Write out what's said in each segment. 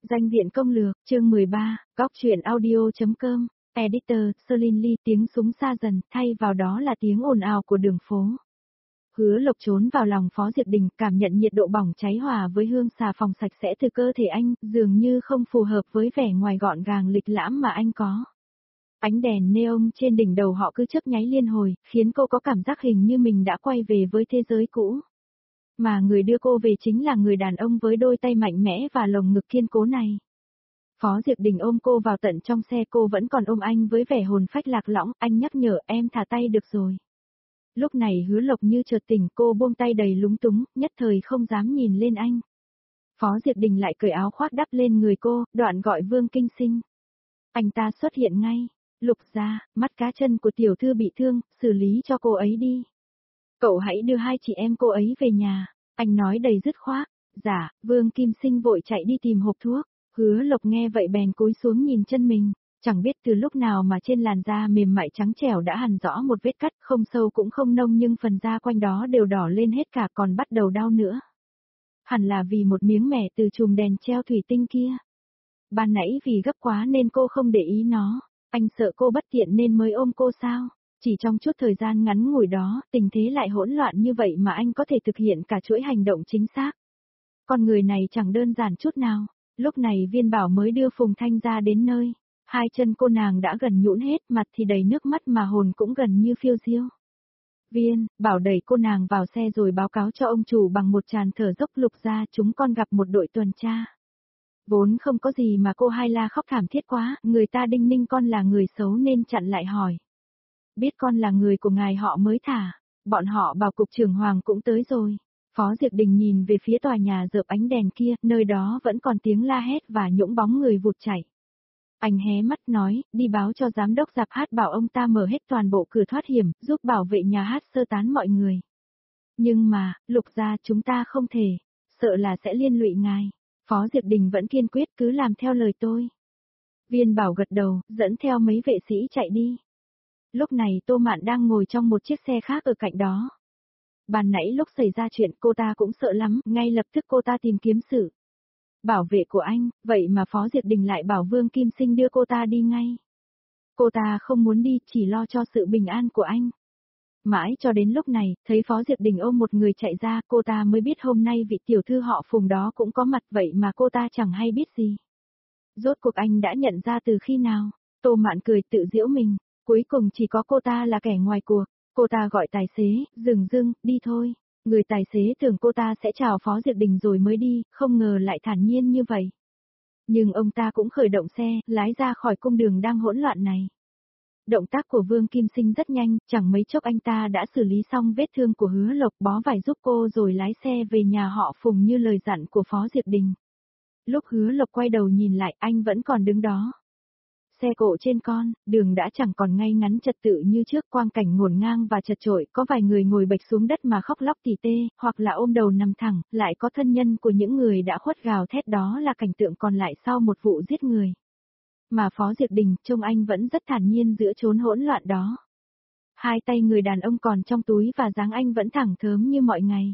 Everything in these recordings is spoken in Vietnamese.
Danh viện công lược, chương 13, góc truyện audio.com, editor, Celine Lee, tiếng súng xa dần, thay vào đó là tiếng ồn ào của đường phố. Hứa Lộc trốn vào lòng Phó Diệp Đình, cảm nhận nhiệt độ bỏng cháy hòa với hương xà phòng sạch sẽ từ cơ thể anh, dường như không phù hợp với vẻ ngoài gọn gàng lịch lãm mà anh có. Ánh đèn neon trên đỉnh đầu họ cứ chớp nháy liên hồi, khiến cô có cảm giác hình như mình đã quay về với thế giới cũ. Mà người đưa cô về chính là người đàn ông với đôi tay mạnh mẽ và lồng ngực kiên cố này. Phó Diệp Đình ôm cô vào tận trong xe, cô vẫn còn ôm anh với vẻ hồn phách lạc lõng, anh nhắc nhở em thả tay được rồi. Lúc này Hứa Lộc như chợt tỉnh, cô buông tay đầy lúng túng, nhất thời không dám nhìn lên anh. Phó Diệp Đình lại cởi áo khoác đắp lên người cô, đoạn gọi Vương Kinh Sinh. Anh ta xuất hiện ngay. Lục gia, mắt cá chân của tiểu thư bị thương, xử lý cho cô ấy đi. Cậu hãy đưa hai chị em cô ấy về nhà, anh nói đầy dứt khoát. Dạ, Vương Kim Sinh vội chạy đi tìm hộp thuốc. Hứa Lộc nghe vậy bèn cúi xuống nhìn chân mình, chẳng biết từ lúc nào mà trên làn da mềm mại trắng trẻo đã hằn rõ một vết cắt, không sâu cũng không nông nhưng phần da quanh đó đều đỏ lên hết cả, còn bắt đầu đau nữa. Hẳn là vì một miếng mẻ từ chùm đèn treo thủy tinh kia. Ban nãy vì gấp quá nên cô không để ý nó, anh sợ cô bất tiện nên mới ôm cô sao? Chỉ trong chút thời gian ngắn ngủi đó, tình thế lại hỗn loạn như vậy mà anh có thể thực hiện cả chuỗi hành động chính xác. Con người này chẳng đơn giản chút nào. Lúc này Viên Bảo mới đưa Phùng Thanh ra đến nơi. Hai chân cô nàng đã gần nhũn hết, mặt thì đầy nước mắt mà hồn cũng gần như phiêu diêu. Viên Bảo đẩy cô nàng vào xe rồi báo cáo cho ông chủ bằng một tràng thở dốc. Lục gia, chúng con gặp một đội tuần tra. Vốn không có gì mà cô hai la khóc thảm thiết quá, người ta đinh ninh con là người xấu nên chặn lại hỏi. Biết con là người của ngài họ mới thả, bọn họ bảo cục trưởng Hoàng cũng tới rồi. Phó Diệp Đình nhìn về phía tòa nhà rợp ánh đèn kia, nơi đó vẫn còn tiếng la hét và những bóng người vụt chạy. Anh hé mắt nói, đi báo cho giám đốc rạp hát bảo ông ta mở hết toàn bộ cửa thoát hiểm, giúp bảo vệ nhà hát sơ tán mọi người. Nhưng mà, Lục gia, chúng ta không thể, sợ là sẽ liên lụy ngài. Phó Diệp Đình vẫn kiên quyết, cứ làm theo lời tôi. Viên Bảo gật đầu, dẫn theo mấy vệ sĩ chạy đi. Lúc này Tô Mạn đang ngồi trong một chiếc xe khác ở cạnh đó. Ban nãy lúc xảy ra chuyện cô ta cũng sợ lắm, ngay lập tức cô ta tìm kiếm sự bảo vệ của anh, vậy mà Phó Diệp Đình lại bảo Vương Kim Sinh đưa cô ta đi ngay. Cô ta không muốn đi, chỉ lo cho sự bình an của anh. Mãi cho đến lúc này, thấy Phó Diệp Đình ôm một người chạy ra, cô ta mới biết hôm nay vị tiểu thư họ Phùng đó cũng có mặt, vậy mà cô ta chẳng hay biết gì. Rốt cuộc anh đã nhận ra từ khi nào? Tô Mạn cười tự giễu mình, cuối cùng chỉ có cô ta là kẻ ngoài cuộc. Cô ta gọi tài xế, dừng, đi thôi. Người tài xế tưởng cô ta sẽ chào Phó Diệp Đình rồi mới đi, không ngờ lại thản nhiên như vậy. Nhưng ông ta cũng khởi động xe, lái ra khỏi cung đường đang hỗn loạn này. Động tác của Vương Kim Sinh rất nhanh, chẳng mấy chốc anh ta đã xử lý xong vết thương của Hứa Lộc, bó vải giúp cô rồi lái xe về nhà họ Phùng như lời dặn của Phó Diệp Đình. Lúc Hứa Lộc quay đầu nhìn lại, anh vẫn còn đứng đó. Xe cộ trên con, đường đã chẳng còn ngay ngắn trật tự như trước, quang cảnh ngổn ngang và chật chội, có vài người ngồi bệt xuống đất mà khóc lóc tỉ tê, hoặc là ôm đầu nằm thẳng, lại có thân nhân của những người đã khuất gào thét, đó là cảnh tượng còn lại sau một vụ giết người. Mà Phó Diệp Đình, trông anh vẫn rất thản nhiên giữa chốn hỗn loạn đó. Hai tay người đàn ông còn trong túi và dáng anh vẫn thẳng thớm như mọi ngày.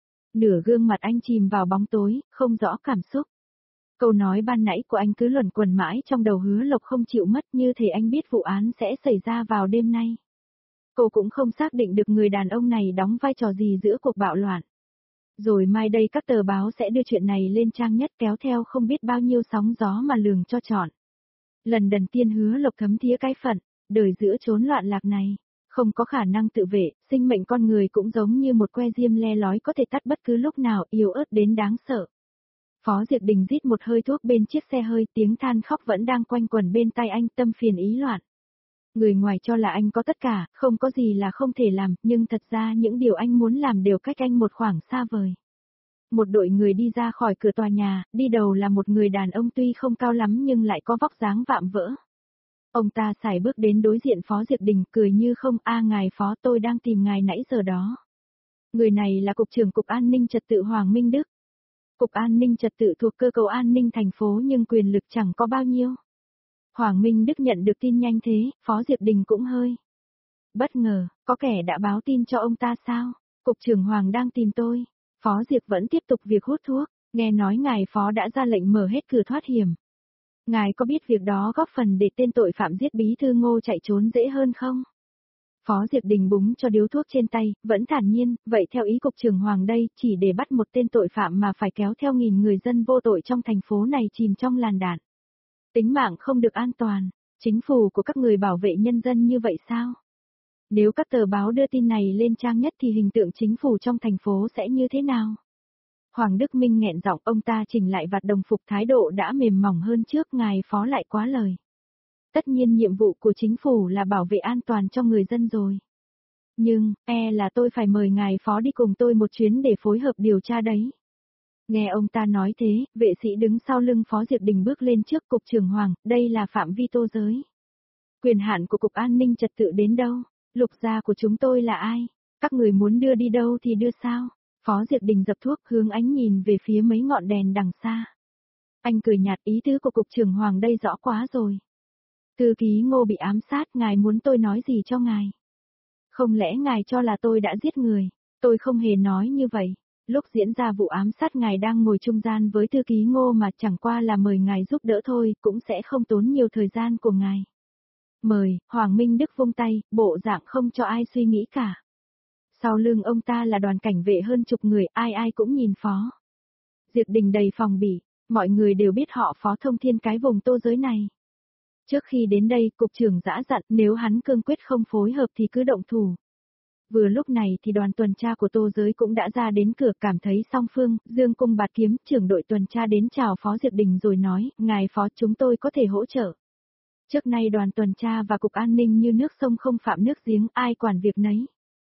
Nửa gương mặt anh chìm vào bóng tối, không rõ cảm xúc. Câu nói ban nãy của anh cứ luẩn quẩn mãi trong đầu Hứa Lộc không chịu mất, như thể anh biết vụ án sẽ xảy ra vào đêm nay. Cô cũng không xác định được người đàn ông này đóng vai trò gì giữa cuộc bạo loạn. Rồi mai đây các tờ báo sẽ đưa chuyện này lên trang nhất, kéo theo không biết bao nhiêu sóng gió mà lường cho chọn. Lần đầu tiên Hứa Lộc thấm thía cái phận, đời giữa chốn loạn lạc này, không có khả năng tự vệ, sinh mệnh con người cũng giống như một que diêm le lói có thể tắt bất cứ lúc nào, yếu ớt đến đáng sợ. Phó Diệp Đình rít một hơi thuốc bên chiếc xe hơi, tiếng than khóc vẫn đang quanh quẩn bên tai anh, tâm phiền ý loạn. Người ngoài cho là anh có tất cả, không có gì là không thể làm, nhưng thật ra những điều anh muốn làm đều cách anh một khoảng xa vời. Một đội người đi ra khỏi cửa tòa nhà, đi đầu là một người đàn ông tuy không cao lắm nhưng lại có vóc dáng vạm vỡ. Ông ta sải bước đến đối diện Phó Diệp Đình, cười như không, ngài Phó, tôi đang tìm ngài nãy giờ đó. Người này là Cục trưởng Cục An ninh Trật tự Hoàng Minh Đức. Cục An ninh Trật tự thuộc cơ cấu an ninh thành phố nhưng quyền lực chẳng có bao nhiêu. Hoàng Minh Đức nhận được tin nhanh thế, Phó Diệp Đình cũng hơi bất ngờ, có kẻ đã báo tin cho ông ta sao? Cục trưởng Hoàng đang tìm tôi. Phó Diệp vẫn tiếp tục việc hút thuốc. Nghe nói ngài phó đã ra lệnh mở hết cửa thoát hiểm. Ngài có biết việc đó góp phần để tên tội phạm giết bí thư Ngô chạy trốn dễ hơn không? Phó Diệp Đình búng cho điếu thuốc trên tay, vẫn thản nhiên, vậy theo ý cục trưởng Hoàng đây, chỉ để bắt một tên tội phạm mà phải kéo theo nghìn người dân vô tội trong thành phố này chìm trong làn đạn. Tính mạng không được an toàn, chính phủ của các người bảo vệ nhân dân như vậy sao? Nếu các tờ báo đưa tin này lên trang nhất thì hình tượng chính phủ trong thành phố sẽ như thế nào? Hoàng Đức Minh nghẹn giọng, ông ta chỉnh lại vạt đồng phục, thái độ đã mềm mỏng hơn trước, ngài phó lại quá lời. Tất nhiên nhiệm vụ của chính phủ là bảo vệ an toàn cho người dân rồi. Nhưng, là tôi phải mời ngài phó đi cùng tôi một chuyến để phối hợp điều tra đấy. Nghe ông ta nói thế, vệ sĩ đứng sau lưng Phó Diệp Đình bước lên trước. Cục trưởng Hoàng, đây là phạm vi tô giới. Quyền hạn của Cục An ninh Trật tự đến đâu? Lục gia của chúng tôi là ai? Các người muốn đưa đi đâu thì đưa sao? Phó Diệp Đình dập thuốc, hướng ánh nhìn về phía mấy ngọn đèn đằng xa. Anh cười nhạt, ý tứ của Cục trưởng Hoàng đây rõ quá rồi. Thư ký Ngô bị ám sát, ngài muốn tôi nói gì cho ngài? Không lẽ ngài cho là tôi đã giết người? Tôi không hề nói như vậy. Lúc diễn ra vụ ám sát ngài đang ngồi trung gian với thư ký Ngô mà chẳng qua là mời ngài giúp đỡ thôi, cũng sẽ không tốn nhiều thời gian của ngài. Mời, Hoàng Minh Đức vung tay, bộ dạng không cho ai suy nghĩ cả. Sau lưng ông ta là đoàn cảnh vệ hơn chục người, ai ai cũng nhìn Phó Diệp Đình đầy phòng bị, mọi người đều biết họ Phó thông thiên cái vùng tô giới này. Trước khi đến đây, cục trưởng dã dặn nếu hắn cương quyết không phối hợp thì cứ động thủ. Vừa lúc này thì đoàn tuần tra của tô giới cũng đã ra đến cửa, cảm thấy song phương, dương cung bạt kiếm, trưởng đội tuần tra đến chào Phó Diệp Đình rồi nói, ngài Phó chúng tôi có thể hỗ trợ. Trước nay đoàn tuần tra và cục an ninh như nước sông không phạm nước giếng, ai quản việc nấy.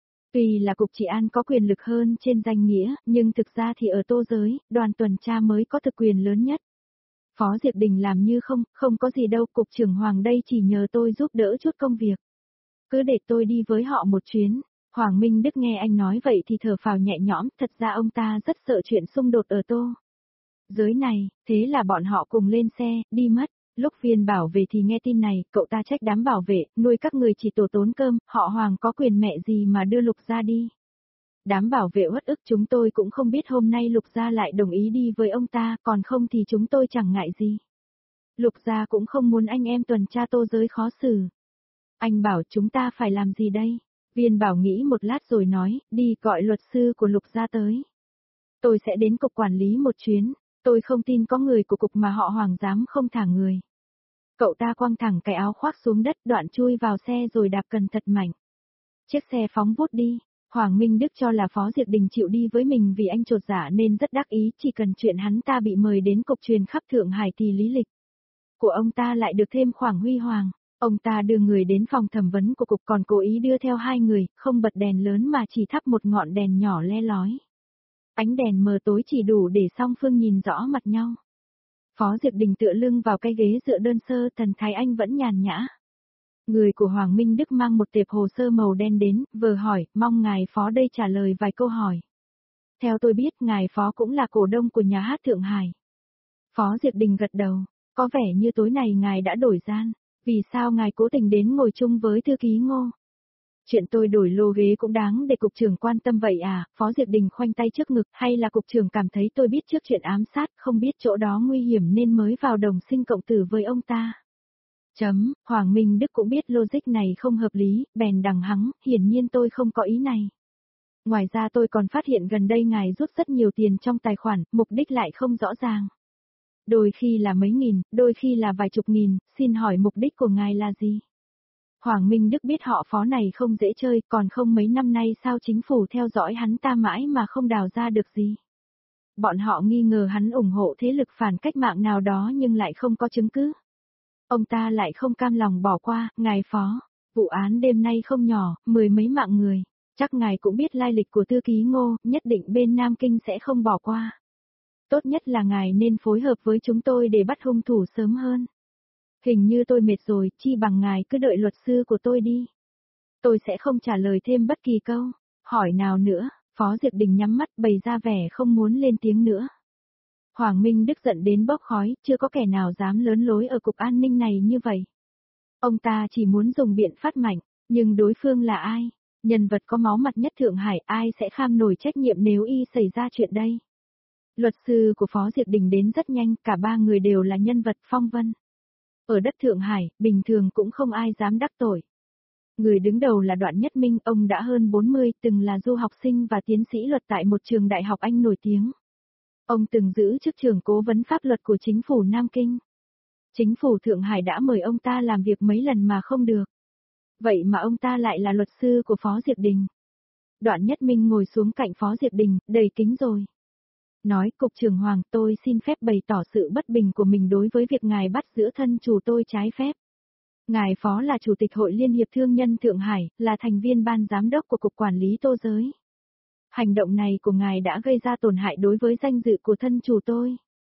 Tuy là cục trị an có quyền lực hơn trên danh nghĩa, nhưng thực ra thì ở tô giới, đoàn tuần tra mới có thực quyền lớn nhất. Phó Diệp Đình làm như không có gì đâu, cục trưởng Hoàng đây chỉ nhờ tôi giúp đỡ chút công việc. Cứ để tôi đi với họ một chuyến. Hoàng Minh Đức nghe anh nói vậy thì thở phào nhẹ nhõm, thật ra ông ta rất sợ chuyện xung đột ở tô giới này, thế là bọn họ cùng lên xe, đi mất. Lúc Viên bảo về thì nghe tin này, cậu ta trách đám bảo vệ, nuôi các người chỉ tổ tốn cơm, họ Hoàng có quyền mẹ gì mà đưa Lục gia đi. Đám bảo vệ uất ức, chúng tôi cũng không biết hôm nay Lục gia lại đồng ý đi với ông ta, còn không thì chúng tôi chẳng ngại gì. Lục gia cũng không muốn anh em tuần tra tô giới khó xử. Anh bảo chúng ta phải làm gì đây? Viên bảo nghĩ một lát rồi nói, đi gọi luật sư của Lục gia tới. Tôi sẽ đến cục quản lý một chuyến, tôi không tin có người của cục mà họ Hoàng dám không thả người. Cậu ta quăng thẳng cái áo khoác xuống đất, đoạn chui vào xe rồi đạp cần thật mạnh. Chiếc xe phóng vút đi. Hoàng Minh Đức cho là Phó Diệp Đình chịu đi với mình vì anh chột dạ nên rất đắc ý, chỉ cần chuyện hắn ta bị mời đến cục truyền khắp Thượng Hải thì lý lịch của ông ta lại được thêm khoảng huy hoàng. Ông ta đưa người đến phòng thẩm vấn của cục, còn cố ý đưa theo hai người, không bật đèn lớn mà chỉ thắp một ngọn đèn nhỏ le lói. Ánh đèn mờ tối chỉ đủ để song phương nhìn rõ mặt nhau. Phó Diệp Đình tựa lưng vào cái ghế dựa đơn sơ, thần thái anh vẫn nhàn nhã. Người của Hoàng Minh Đức mang một tệp hồ sơ màu đen đến, vừa hỏi, mong ngài Phó đây trả lời vài câu hỏi. Theo tôi biết, ngài Phó cũng là cổ đông của nhà hát Thượng Hải. Phó Diệp Đình gật đầu, có vẻ như tối này ngài đã đổi gian, vì sao ngài cố tình đến ngồi chung với thư ký Ngô? Chuyện tôi đổi lô ghế cũng đáng để cục trưởng quan tâm vậy à? Phó Diệp Đình khoanh tay trước ngực, hay là cục trưởng cảm thấy tôi biết trước chuyện ám sát, không biết chỗ đó nguy hiểm nên mới vào đồng sinh cộng tử với ông ta? Hoàng Minh Đức cũng biết logic này không hợp lý, bèn đằng hắng, hiển nhiên tôi không có ý này. Ngoài ra tôi còn phát hiện gần đây ngài rút rất nhiều tiền trong tài khoản, mục đích lại không rõ ràng. Đôi khi là mấy nghìn, đôi khi là vài chục nghìn, xin hỏi mục đích của ngài là gì? Hoàng Minh Đức biết họ Phó này không dễ chơi, còn không mấy năm nay sao chính phủ theo dõi hắn ta mãi mà không đào ra được gì. Bọn họ nghi ngờ hắn ủng hộ thế lực phản cách mạng nào đó nhưng lại không có chứng cứ. Ông ta lại không cam lòng bỏ qua, ngài Phó, vụ án đêm nay không nhỏ, 10 mấy mạng người, chắc ngài cũng biết lai lịch của thư ký Ngô, nhất định bên Nam Kinh sẽ không bỏ qua. Tốt nhất là ngài nên phối hợp với chúng tôi để bắt hung thủ sớm hơn. Hình như tôi mệt rồi, chi bằng ngài cứ đợi luật sư của tôi đi. Tôi sẽ không trả lời thêm bất kỳ câu hỏi nào nữa. Phó Diệp Đình nhắm mắt bày ra vẻ không muốn lên tiếng nữa. Hoàng Minh Đức giận đến bốc khói, chưa có kẻ nào dám lớn lối ở cục an ninh này như vậy. Ông ta chỉ muốn dùng biện pháp mạnh, nhưng đối phương là ai? Nhân vật có máu mặt nhất Thượng Hải, ai sẽ kham nổi trách nhiệm nếu y xảy ra chuyện đây? Luật sư của Phó Diệp Đình đến rất nhanh, cả ba người đều là nhân vật phong vân. Ở đất Thượng Hải, bình thường cũng không ai dám đắc tội. Người đứng đầu là Đoạn Nhất Minh, ông đã hơn 40, từng là du học sinh và tiến sĩ luật tại một trường đại học Anh nổi tiếng. Ông từng giữ chức trưởng cố vấn pháp luật của chính phủ Nam Kinh. Chính phủ Thượng Hải đã mời ông ta làm việc mấy lần mà không được. Vậy mà ông ta lại là luật sư của Phó Diệp Đình. Đoạn Nhất Minh ngồi xuống cạnh Phó Diệp Đình, đầy kính rồi. Nói, Cục trưởng Hoàng, tôi xin phép bày tỏ sự bất bình của mình đối với việc ngài bắt giữ thân chủ tôi trái phép. Ngài Phó là Chủ tịch Hội Liên hiệp Thương nhân Thượng Hải, là thành viên ban giám đốc của Cục Quản lý Tô Giới. Hành động này của ngài đã gây ra tổn hại đối với danh dự của thân chủ tôi.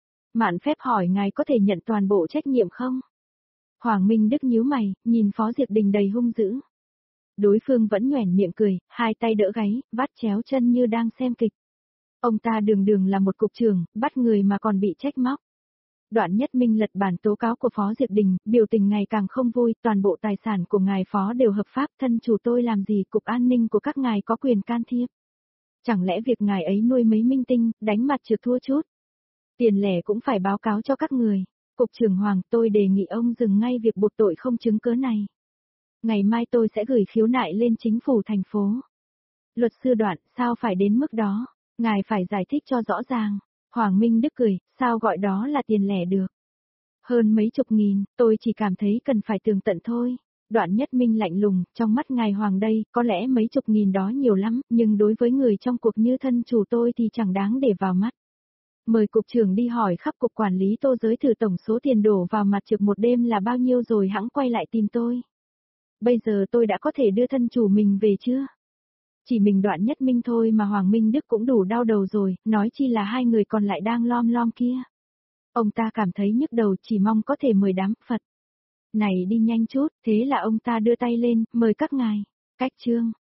Mạn phép hỏi ngài có thể nhận toàn bộ trách nhiệm không? Hoàng Minh Đức nhíu mày, nhìn Phó Diệp Đình đầy hung dữ. Đối phương vẫn nhoẻn miệng cười, hai tay đỡ gáy, vắt chéo chân như đang xem kịch. Ông ta đường đường là một cục trưởng, bắt người mà còn bị trách móc. Đoạn Nhất Minh lật bản tố cáo của Phó Diệp Đình, biểu tình ngày càng không vui, toàn bộ tài sản của ngài Phó đều hợp pháp, thân chủ tôi làm gì Cục An ninh của các ngài có quyền can thiệp. Chẳng lẽ việc ngài ấy nuôi mấy minh tinh, đánh mặt trượt thua chút. Tiền lẻ cũng phải báo cáo cho các người. Cục trưởng Hoàng, tôi đề nghị ông dừng ngay việc buộc tội không chứng cớ này. Ngày mai tôi sẽ gửi khiếu nại lên chính phủ thành phố. Luật sư Đoạn, sao phải đến mức đó? Ngài phải giải thích cho rõ ràng. Hoàng Minh Đức cười, sao gọi đó là tiền lẻ được? Hơn mấy chục nghìn, tôi chỉ cảm thấy cần phải tường tận thôi. Đoạn Nhất Minh lạnh lùng, trong mắt ngài Hoàng đây, có lẽ mấy chục nghìn đó nhiều lắm, nhưng đối với người trong cuộc như thân chủ tôi thì chẳng đáng để vào mắt. Mời cục trưởng đi hỏi khắp cục quản lý Tô Giới thử tổng số tiền đổ vào mặt trực một đêm là bao nhiêu rồi hẵng quay lại tìm tôi. Bây giờ tôi đã có thể đưa thân chủ mình về chưa? Chỉ mình Đoạn Nhất Minh thôi mà Hoàng Minh Đức cũng đủ đau đầu rồi, nói chi là hai người còn lại đang lom lom kia. Ông ta cảm thấy nhức đầu, chỉ mong có thể mời đám Phật này đi nhanh chút, thế là ông ta đưa tay lên, mời các ngài. Cách chương